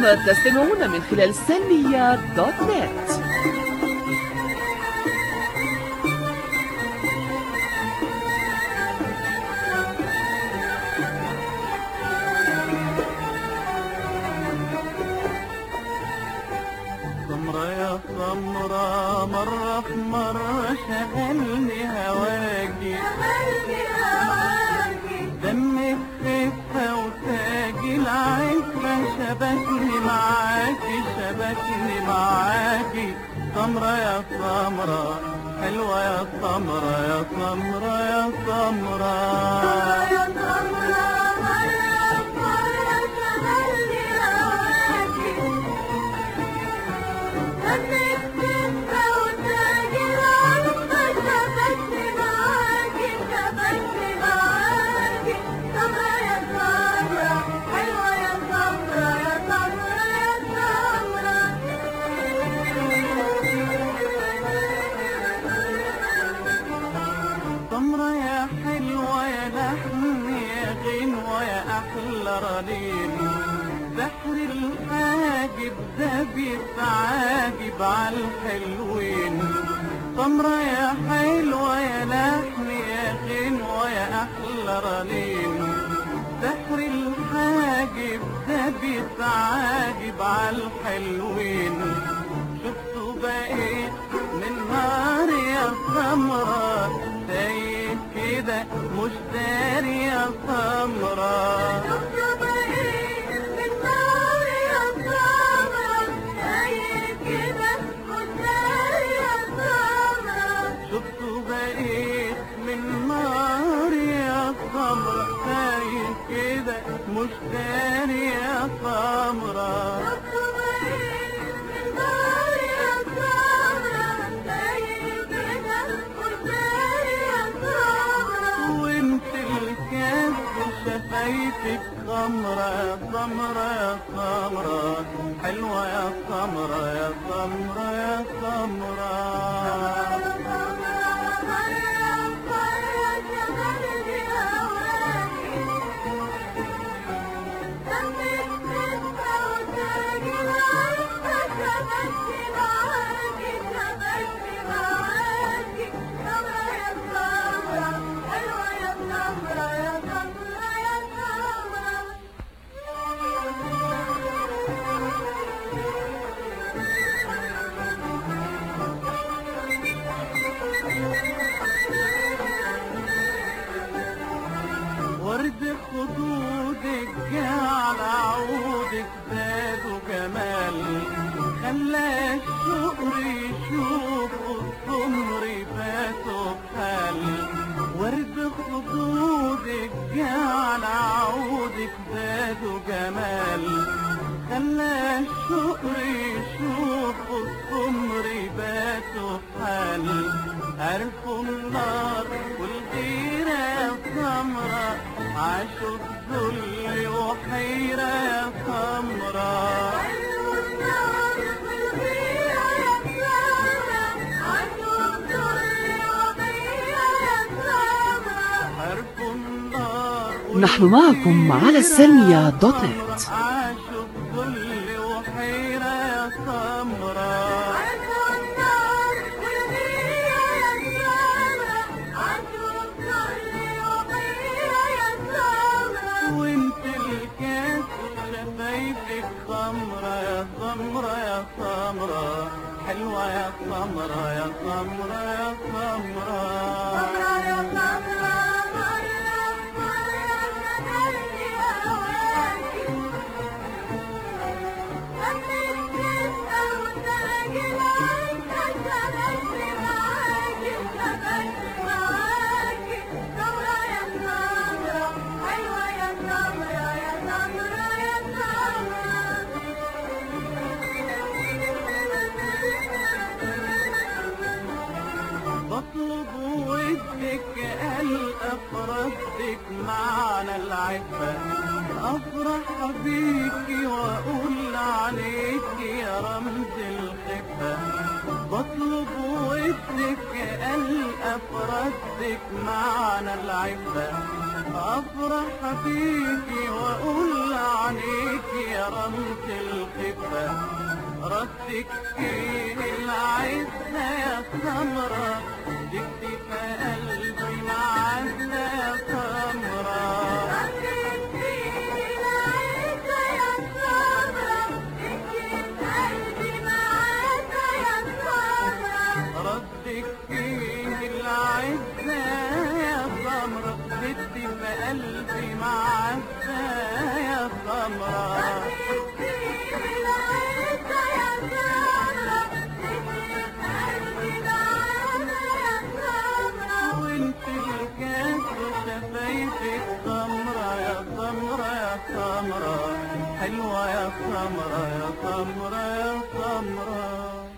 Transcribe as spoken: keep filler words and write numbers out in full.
أنتم تستمعون من خلال سلمية دوت نت. سمرة يا سمرة مرة في مرة شغلني هواكي دمك خفة وتاجي العفة شبكني معاكي شبكني معاكي. سمرة يا سمرة حلوة يا سمرة يا سمرة يا سمرة سمرة يا حلوة يا لحن يا غنوة يا أحلى رنين. سحر الحاجب ده بيتعاجب عالحلوين. سمرة يا حلوة يا لحن يا غنوة يا أحلى رنين. سحر الحاجب ده بيتعاجب عالحلوين. شفتوا بقيت من نار يا سمرة سايب كده مش داري يا سمرة. شفتوا بقيت من نار يا سمرة سايب كده مش داري يا سمرة. شفتوا بقيت من نار يا سمرة سايب كده مش داري يا سمرة. شفايفك خمرة يا سمرة يا سمرة حلوة يا سمرة يا سمرة يا سمرة. ورد خدودك جعل عودك زاد جمال. خلى الشقر يشوف السمر فاتوا بحال. ورد خدودك جعل عودك زاد جمال. خلى الشقر يشوف السمر فاتوا بحال. عرفوا النار والغيرة يا سمرة عاشوا الذل وحيرة يا سمرة. عرفوا النار والغيرة يا سمرة عاشوا الذل وحيرة يا سمرة. عرفوا النار نحن معكم على السلمية دوت نت. عاشوا الذل وحيرة يا سمرة. شفايفك سمرة يا سمرة يا سمرة حلوة يا سمرة يا سمرة يا سمرة. بطلب ودك ألقى فرصتك معنى العفة. أفرح بيكي وأقول عليكي يا رمز الخفة. بطلب ودك ألقى في ردك معنى العفة، أفرح فيكي وأقول عنيكي يا رمز الخفة، ردك فيه العزة يا سمرة، جبتي في قلبي معزة يا سمرة. ردك فيه العزة يا سمرة، جبتي في قلبي معزة يا سمرة. وانت الكاس وشفايفك سمرة يا سمرة يا سمرة، حلوة يا سمرة يا سمرة يا سمرة.